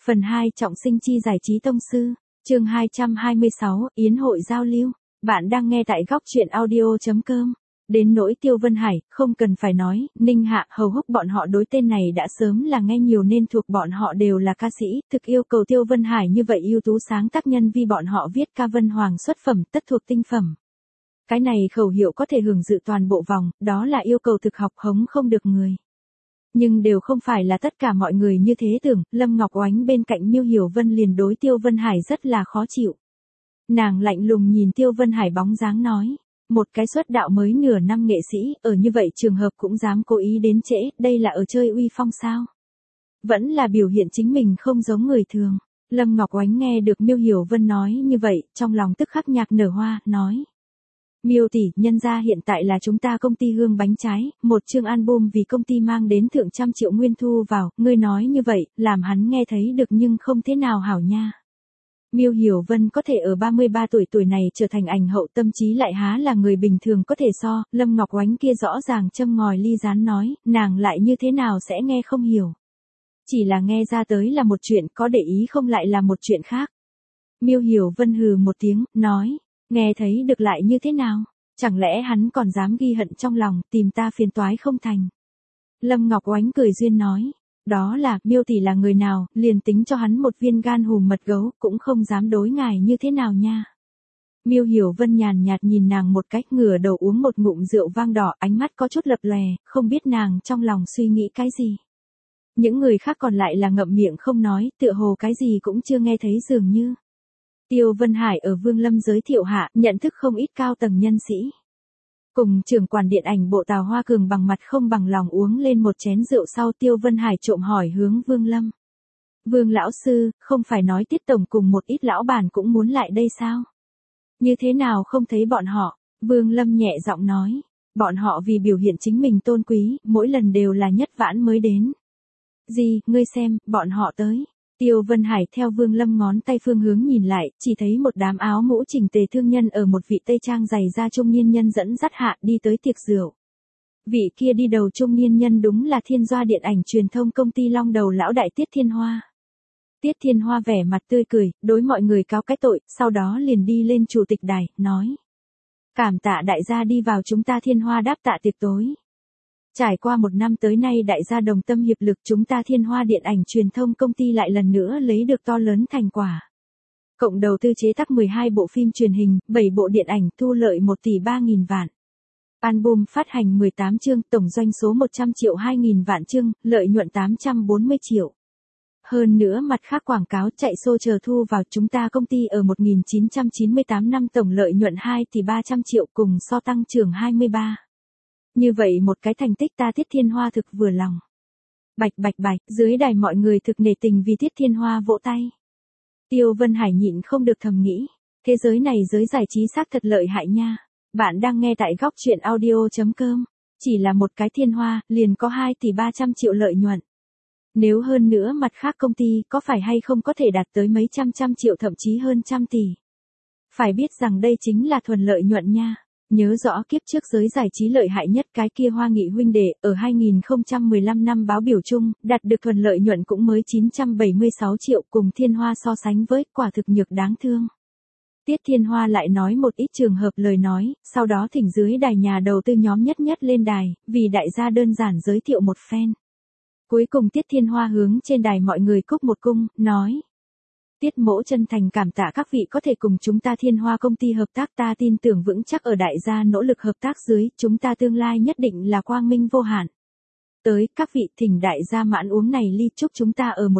Phần 2 Trọng sinh chi giải trí tông sư, chương 226, Yến hội giao lưu. Bạn đang nghe tại góc truyện audio.com. Đến nỗi Tiêu Vân Hải, không cần phải nói, Ninh Hạ, Hầu Húc bọn họ đối tên này đã sớm là nghe nhiều nên thuộc bọn họ đều là ca sĩ, thực yêu cầu Tiêu Vân Hải như vậy ưu tú sáng tác nhân vì bọn họ viết ca Vân Hoàng xuất phẩm tất thuộc tinh phẩm. Cái này khẩu hiệu có thể hưởng dự toàn bộ vòng, đó là yêu cầu thực học hống không được người. Nhưng đều không phải là tất cả mọi người như thế tưởng, Lâm Ngọc Oánh bên cạnh Miêu Hiểu Vân liền đối Tiêu Vân Hải rất là khó chịu. Nàng lạnh lùng nhìn Tiêu Vân Hải bóng dáng nói, một cái xuất đạo mới nửa năm nghệ sĩ, ở như vậy trường hợp cũng dám cố ý đến trễ, đây là ở chơi uy phong sao? Vẫn là biểu hiện chính mình không giống người thường. Lâm Ngọc Oánh nghe được Miêu Hiểu Vân nói như vậy, trong lòng tức khắc nhạc nở hoa, nói. Miêu tỷ, nhân ra hiện tại là chúng ta công ty Hương Bánh Trái, một chương album vì công ty mang đến thượng trăm triệu nguyên thu vào, ngươi nói như vậy, làm hắn nghe thấy được nhưng không thế nào hảo nha. Miêu Hiểu Vân có thể ở 33 tuổi này trở thành ảnh hậu, tâm trí lại há là người bình thường có thể so, Lâm Ngọc Oánh kia rõ ràng châm ngòi ly rán nói, nàng lại như thế nào sẽ nghe không hiểu. Chỉ là nghe ra tới là một chuyện, có để ý không lại là một chuyện khác. Miêu Hiểu Vân hừ một tiếng, nói. Nghe thấy được lại như thế nào? Chẳng lẽ hắn còn dám ghi hận trong lòng, tìm ta phiền toái không thành? Lâm Ngọc Oánh cười duyên nói. Đó là, Miêu tỷ là người nào, liền tính cho hắn một viên gan hùm mật gấu, cũng không dám đối ngài như thế nào nha. Miêu Hiểu Vân nhàn nhạt nhìn nàng một cách, ngửa đầu uống một ngụm rượu vang đỏ, ánh mắt có chút lập lòe, không biết nàng trong lòng suy nghĩ cái gì. Những người khác còn lại là ngậm miệng không nói, tựa hồ cái gì cũng chưa nghe thấy dường như. Tiêu Vân Hải ở Vương Lâm giới thiệu hạ, nhận thức không ít cao tầng nhân sĩ. Cùng trưởng quản điện ảnh bộ Tào Hoa Cường bằng mặt không bằng lòng uống lên một chén rượu sau, Tiêu Vân Hải trộm hỏi hướng Vương Lâm. Vương lão sư, không phải nói Tiết tổng cùng một ít lão bản cũng muốn lại đây sao? Như thế nào không thấy bọn họ? Vương Lâm nhẹ giọng nói. Bọn họ vì biểu hiện chính mình tôn quý, mỗi lần đều là nhất vãn mới đến. Gì, ngươi xem, bọn họ tới. Tiêu Vân Hải theo Vương Lâm ngón tay phương hướng nhìn lại, chỉ thấy một đám áo mũ chỉnh tề thương nhân ở một vị tây trang dày da trung niên nhân dẫn dắt hạ đi tới tiệc rượu. Vị kia đi đầu trung niên nhân đúng là Thiên Doa Điện ảnh truyền thông công ty Long Đầu lão đại Tiết Thiên Hoa. Tiết Thiên Hoa vẻ mặt tươi cười, đối mọi người cáo cái tội, sau đó liền đi lên chủ tịch đài, nói. Cảm tạ đại gia đi vào chúng ta Thiên Hoa đáp tạ tiệc tối. Trải qua một năm tới nay đại gia đồng tâm hiệp lực, chúng ta Thiên Hoa Điện ảnh truyền thông công ty lại lần nữa lấy được to lớn thành quả. Cộng đầu tư chế tác 12 bộ phim truyền hình, 7 bộ điện ảnh, thu lợi 1 tỷ 3.000 vạn. Album phát hành 18 chương, tổng doanh số 100 triệu 2.000 vạn chương, lợi nhuận 840 triệu. Hơn nữa mặt khác quảng cáo chạy xô chờ thu vào, chúng ta công ty ở 1998 năm tổng lợi nhuận 2 tỷ 300 triệu cùng so tăng trưởng 23. Như vậy một cái thành tích ta Tiết Thiên Hoa thực vừa lòng. Bạch bạch bạch, dưới đài mọi người thực nể tình vì Tiết Thiên Hoa vỗ tay. Tiêu Vân Hải nhịn không được thầm nghĩ, thế giới này giới giải trí xác thật lợi hại nha. Bạn đang nghe tại góc truyện audio.com, chỉ là một cái Thiên Hoa, liền có 2 tỷ 300 triệu lợi nhuận. Nếu hơn nữa mặt khác công ty có phải hay không có thể đạt tới mấy trăm triệu thậm chí hơn trăm tỷ. Phải biết rằng đây chính là thuần lợi nhuận nha. Nhớ rõ kiếp trước giới giải trí lợi hại nhất cái kia Hoa Nghị huynh đệ, ở 2015 năm báo biểu chung, đạt được thuần lợi nhuận cũng mới 976 triệu, cùng Thiên Hoa so sánh với, quả thực nhược đáng thương. Tiết Thiên Hoa lại nói một ít trường hợp lời nói, sau đó thỉnh dưới đài nhà đầu tư nhóm nhất lên đài, vì đại gia đơn giản giới thiệu một phen. Cuối cùng Tiết Thiên Hoa hướng trên đài mọi người cúc một cung, nói. Tiết mỗ chân thành cảm tạ các vị có thể cùng chúng ta Thiên Hoa công ty hợp tác, ta tin tưởng vững chắc ở đại gia nỗ lực hợp tác dưới, chúng ta tương lai nhất định là quang minh vô hạn. Tới, các vị thỉnh đại gia mãn uống này ly, chúc chúng ta ở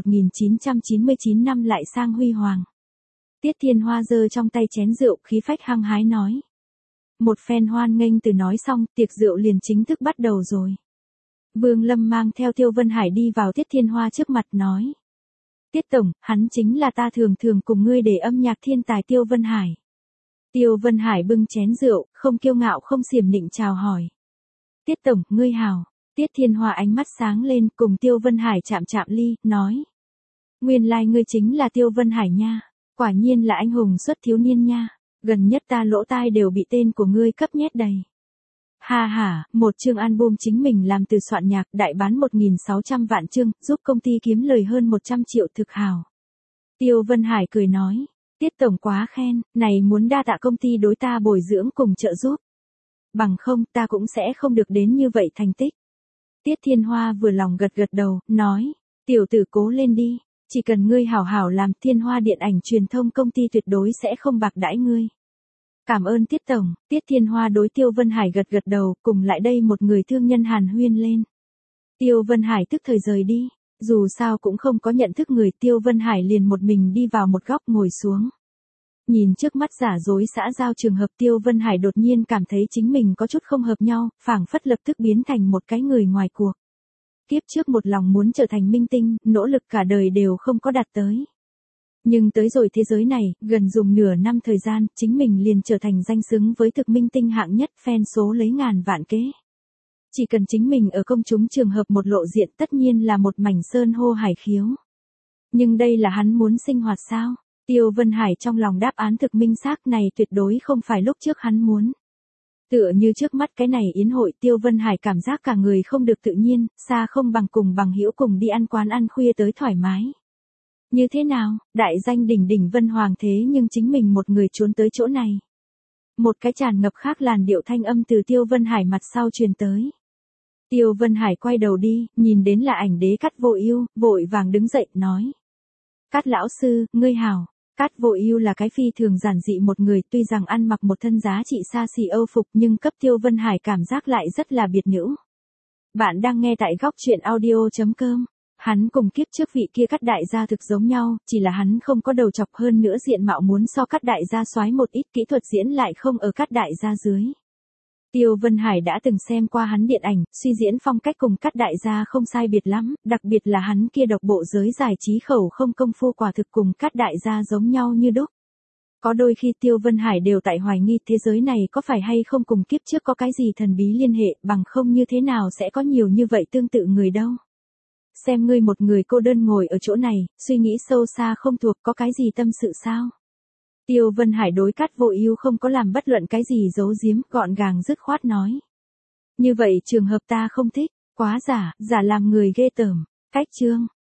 1999 năm lại sang huy hoàng. Tiết Thiên Hoa giơ trong tay chén rượu, khí phách hăng hái nói. Một phen hoan nghênh từ nói xong, tiệc rượu liền chính thức bắt đầu rồi. Vương Lâm mang theo Tiêu Vân Hải đi vào Tiết Thiên Hoa trước mặt nói. Tiết tổng, hắn chính là ta thường cùng ngươi để âm nhạc thiên tài Tiêu Vân Hải. Tiêu Vân Hải bưng chén rượu, không kiêu ngạo không xiểm nịnh chào hỏi. Tiết tổng, ngươi hảo. Tiết Thiên Hoa ánh mắt sáng lên, cùng Tiêu Vân Hải chạm ly, nói. Nguyên lai ngươi chính là Tiêu Vân Hải nha. Quả nhiên là anh hùng xuất thiếu niên nha. Gần nhất ta lỗ tai đều bị tên của ngươi cấp nhét đầy. Ha ha, một chương album chính mình làm từ soạn nhạc, đại bán 1.600 vạn chương, giúp công ty kiếm lời hơn 100 triệu thực hào. Tiêu Vân Hải cười nói, Tiết Tổng quá khen, này muốn đa tạ công ty đối ta bồi dưỡng cùng trợ giúp. Bằng không ta cũng sẽ không được đến như vậy thành tích. Tiết Thiên Hoa vừa lòng gật gật đầu, nói, tiểu tử cố lên đi, chỉ cần ngươi hảo hảo làm Thiên Hoa điện ảnh truyền thông công ty tuyệt đối sẽ không bạc đãi ngươi. Cảm ơn Tiết Tổng, Tiết Thiên Hoa đối Tiêu Vân Hải gật gật đầu, cùng lại đây một người thương nhân hàn huyên lên. Tiêu Vân Hải tức thời rời đi, dù sao cũng không có nhận thức người, Tiêu Vân Hải liền một mình đi vào một góc ngồi xuống. Nhìn trước mắt giả dối xã giao trường hợp, Tiêu Vân Hải đột nhiên cảm thấy chính mình có chút không hợp nhau, phảng phất lập tức biến thành một cái người ngoài cuộc. Kiếp trước một lòng muốn trở thành minh tinh, nỗ lực cả đời đều không có đạt tới. Nhưng tới rồi thế giới này, gần dùng nửa năm thời gian, chính mình liền trở thành danh xứng với thực minh tinh hạng nhất, fan số lấy ngàn vạn kế. Chỉ cần chính mình ở công chúng trường hợp một lộ diện, tất nhiên là một mảnh sơn hô hải khiếu. Nhưng đây là hắn muốn sinh hoạt sao? Tiêu Vân Hải trong lòng đáp án thực minh xác, này tuyệt đối không phải lúc trước hắn muốn. Tựa như trước mắt cái này yến hội, Tiêu Vân Hải cảm giác cả người không được tự nhiên, xa không bằng cùng bằng hữu cùng đi ăn quán ăn khuya tới thoải mái. Như thế nào, đại danh đỉnh đỉnh Vân Hoàng thế nhưng chính mình một người trốn tới chỗ này. Một cái tràn ngập khác làn điệu thanh âm từ Tiêu Vân Hải mặt sau truyền tới. Tiêu Vân Hải quay đầu đi, nhìn đến là ảnh đế Cát Vô Ưu, vội vàng đứng dậy, nói. Cát lão sư, ngươi hảo. Cát Vô Ưu là cái phi thường giản dị một người, tuy rằng ăn mặc một thân giá trị xa xỉ Âu phục nhưng cấp Tiêu Vân Hải cảm giác lại rất là biệt nữ. Bạn đang nghe tại góc truyện audio.com. Hắn cùng kiếp trước vị kia Cát đại gia thực giống nhau, chỉ là hắn không có đầu chọc, hơn nữa diện mạo muốn so Cát đại gia soái một ít, kỹ thuật diễn lại không ở Cát đại gia dưới. Tiêu Vân Hải đã từng xem qua hắn điện ảnh, suy diễn phong cách cùng Cát đại gia không sai biệt lắm, đặc biệt là hắn kia độc bộ giới giải trí khẩu không công phu quả thực cùng Cát đại gia giống nhau như đúc. Có đôi khi Tiêu Vân Hải đều tại hoài nghi thế giới này có phải hay không cùng kiếp trước có cái gì thần bí liên hệ, bằng không như thế nào sẽ có nhiều như vậy tương tự người đâu. Xem ngươi một người cô đơn ngồi ở chỗ này, suy nghĩ sâu xa không thuộc, có cái gì tâm sự sao? Tiêu Vân Hải đối Cát Vô Ưu không có làm bất luận cái gì giấu giếm, gọn gàng dứt khoát nói. Như vậy trường hợp ta không thích, quá giả, giả làm người ghê tởm. Cách chương